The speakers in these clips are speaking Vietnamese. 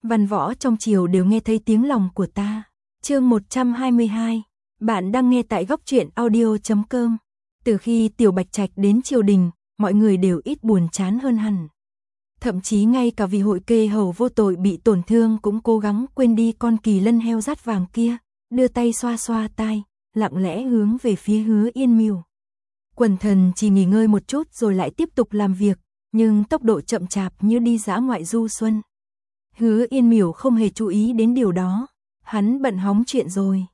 Văn võ trong triều đều nghe thấy tiếng lòng của ta. Chương 122. Bạn đang nghe tại góc truyện audio.com. Từ khi Tiểu Bạch Trạch đến triều đình, mọi người đều ít buồn chán hơn hẳn. Thậm chí ngay cả vị hội kê hầu vô tội bị tổn thương cũng cố gắng quên đi con kỳ lân heo dát vàng kia, đưa tay xoa xoa tai, lặng lẽ hướng về phía Hứa Yên Miểu. Quần thần chỉ nghỉ ngơi một chút rồi lại tiếp tục làm việc, nhưng tốc độ chậm chạp như đi dã ngoại du xuân. Hứa Yên Miểu không hề chú ý đến điều đó, hắn bận hóng chuyện rồi.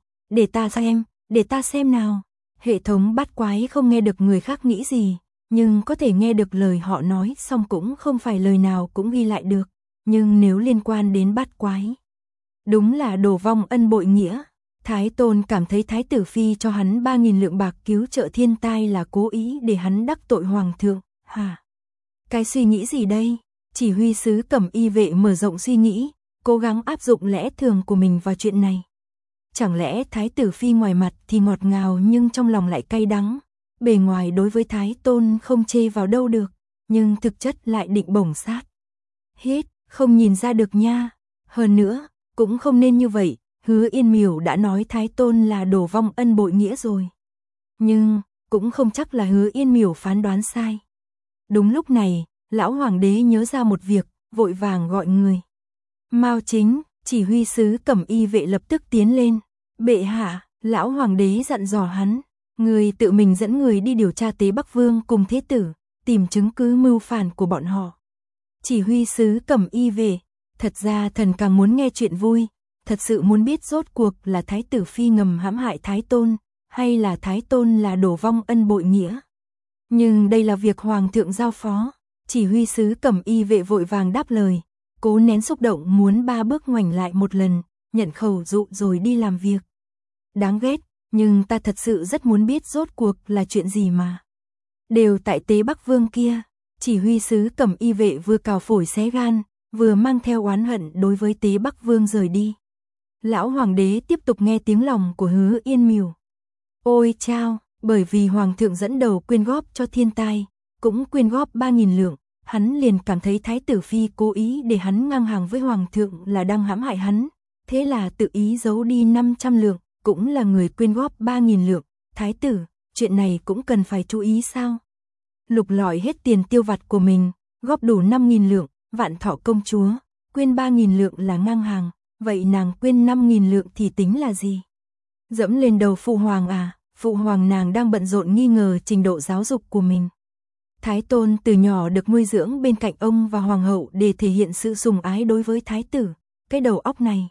Để ta xem nào. Hệ thống bắt quái không nghe được người khác nghĩ gì, nhưng có thể nghe được lời họ nói, xong cũng không phải lời nào cũng ghi lại được. Nhưng nếu liên quan đến bắt quái, đúng là đổ vong ân bội nghĩa. Thái Tôn cảm thấy Thái tử Phi cho hắn 3.000 lượng bạc cứu trợ thiên tai là cố ý để hắn đắc tội Hoàng thượng. Hả? Cái suy nghĩ gì đây? Chỉ huy sứ Cẩm Y vệ mở rộng suy nghĩ, cố gắng áp dụng lẽ thường của mình vào chuyện này. Chẳng lẽ Thái tử Phi ngoài mặt thì ngọt ngào nhưng trong lòng lại cay đắng, bề ngoài đối với Thái Tôn không chê vào đâu được, nhưng thực chất lại định bổng sát. Hít, không nhìn ra được nha. Hơn nữa, cũng không nên như vậy, Hứa Yên Miểu đã nói Thái Tôn là đổ vong ân bội nghĩa rồi. Nhưng, cũng không chắc là Hứa Yên Miểu phán đoán sai. Đúng lúc này, lão hoàng đế nhớ ra một việc, vội vàng gọi người. Mao Chính, chỉ huy sứ Cẩm Y vệ lập tức tiến lên. Bệ hạ, lão hoàng đế dặn dò hắn, người tự mình dẫn người đi điều tra Tế Bắc Vương cùng Thế tử, tìm chứng cứ mưu phản của bọn họ. Chỉ huy sứ Cẩm Y vệ, thật ra thần càng muốn nghe chuyện vui, thật sự muốn biết rốt cuộc là Thái tử Phi ngầm hãm hại Thái Tôn, hay là Thái Tôn là đổ vong ân bội nghĩa. Nhưng đây là việc Hoàng thượng giao phó. Chỉ huy sứ Cẩm Y vệ vội vàng đáp lời, cố nén xúc động muốn 3 bước ngoảnh lại một lần, nhận khẩu dụ rồi đi làm việc. Đáng ghét, nhưng ta thật sự rất muốn biết rốt cuộc là chuyện gì mà. Đều tại Tế Bắc Vương kia. Chỉ huy sứ Cẩm Y vệ vừa cào phổi xé gan, vừa mang theo oán hận đối với Tế Bắc Vương rời đi. Lão hoàng đế tiếp tục nghe tiếng lòng của Hứa Yên Miểu. Ôi chao, bởi vì Hoàng thượng dẫn đầu quyên góp cho thiên tai, cũng quyên góp 3.000 lượng, hắn liền cảm thấy Thái tử Phi cố ý để hắn ngang hàng với Hoàng thượng là đang hãm hại hắn, thế là tự ý giấu đi 500 lượng, cũng là người quyên góp 3.000 lượng. Thái tử, chuyện này cũng cần phải chú ý sao? Lục lọi hết tiền tiêu vặt của mình, góp đủ 5.000 lượng, Vạn Thọ công chúa, quyên 3.000 lượng là ngang hàng, vậy nàng quyên 5.000 lượng thì tính là gì? Dẫm lên đầu phụ hoàng à? Phụ hoàng nàng đang bận rộn nghi ngờ trình độ giáo dục của mình. Thái Tôn từ nhỏ được nuôi dưỡng bên cạnh ông và hoàng hậu để thể hiện sự sủng ái đối với thái tử, cái đầu óc này.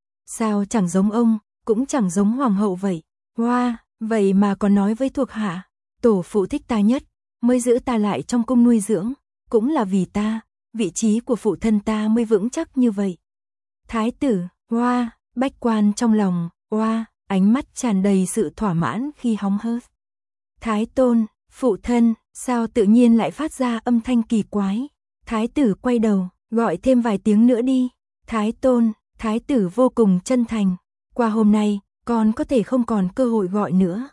Sao chẳng giống ông, cũng chẳng giống hoàng hậu vậy. Hoa, vậy mà còn nói với thuộc hạ, tổ phụ thích ta nhất, mới giữ ta lại trong cung nuôi dưỡng, cũng là vì ta, vị trí của phụ thân ta mới vững chắc như vậy. Thái tử, hoa, bách quan trong lòng, hoa, ánh mắt tràn đầy sự thỏa mãn khi hóng hớt. Thái Tôn, phụ thân, sao tự nhiên lại phát ra âm thanh kỳ quái? Thái tử quay đầu, gọi thêm vài tiếng nữa đi. Thái Tôn, thái tử vô cùng chân thành. Qua hôm nay, con có thể không còn cơ hội gọi nữa.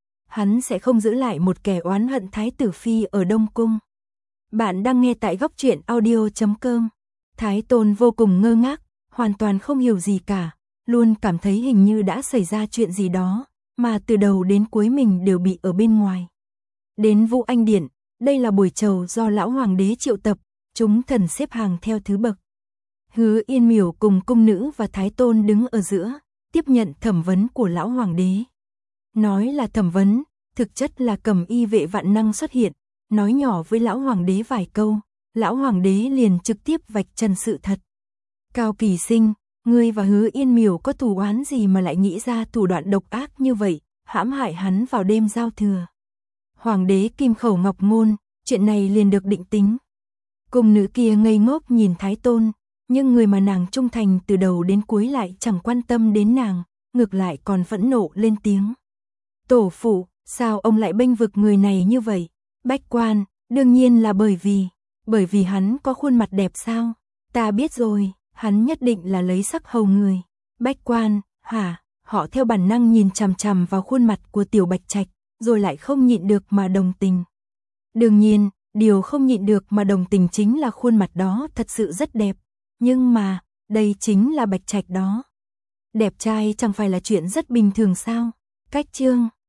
Hắn sẽ không giữ lại một kẻ oán hận Thái tử Phi ở Đông Cung. Bạn đang nghe tại góc truyện audio.com. Thái Tôn vô cùng ngơ ngác, hoàn toàn không hiểu gì cả, luôn cảm thấy hình như đã xảy ra chuyện gì đó, mà từ đầu đến cuối mình đều bị ở bên ngoài. Đến Vũ Anh Điện, đây là buổi chầu do lão hoàng đế triệu tập, chúng thần xếp hàng theo thứ bậc. Hứa Yên Miểu cùng cung nữ và Thái Tôn đứng ở giữa, tiếp nhận thẩm vấn của lão hoàng đế. Nói là thẩm vấn, thực chất là Cẩm Y vệ vạn năng xuất hiện, nói nhỏ với lão hoàng đế vài câu, lão hoàng đế liền trực tiếp vạch trần sự thật. Cao Kỳ Sinh, ngươi và Hứa Yên Miểu có thù oán gì mà lại nghĩ ra thủ đoạn độc ác như vậy, hãm hại hắn vào đêm giao thừa. Hoàng đế kim khẩu ngọc ngôn, chuyện này liền được định tính. Cung nữ kia ngây ngốc nhìn Thái Tôn, nhưng người mà nàng trung thành từ đầu đến cuối lại chẳng quan tâm đến nàng, ngược lại còn phẫn nộ lên tiếng. Tổ phụ, sao ông lại bênh vực người này như vậy? Bách quan, đương nhiên là bởi vì hắn có khuôn mặt đẹp sao? Ta biết rồi, hắn nhất định là lấy sắc hầu người. Bách quan, hả? Họ theo bản năng nhìn chằm chằm vào khuôn mặt của Tiểu Bạch Trạch, rồi lại không nhịn được mà đồng tình. Đương nhiên, điều không nhịn được mà đồng tình chính là khuôn mặt đó thật sự rất đẹp. Nhưng mà, Đây chính là Bạch Trạch đó. Đẹp trai chẳng phải là chuyện rất bình thường sao? Cách chương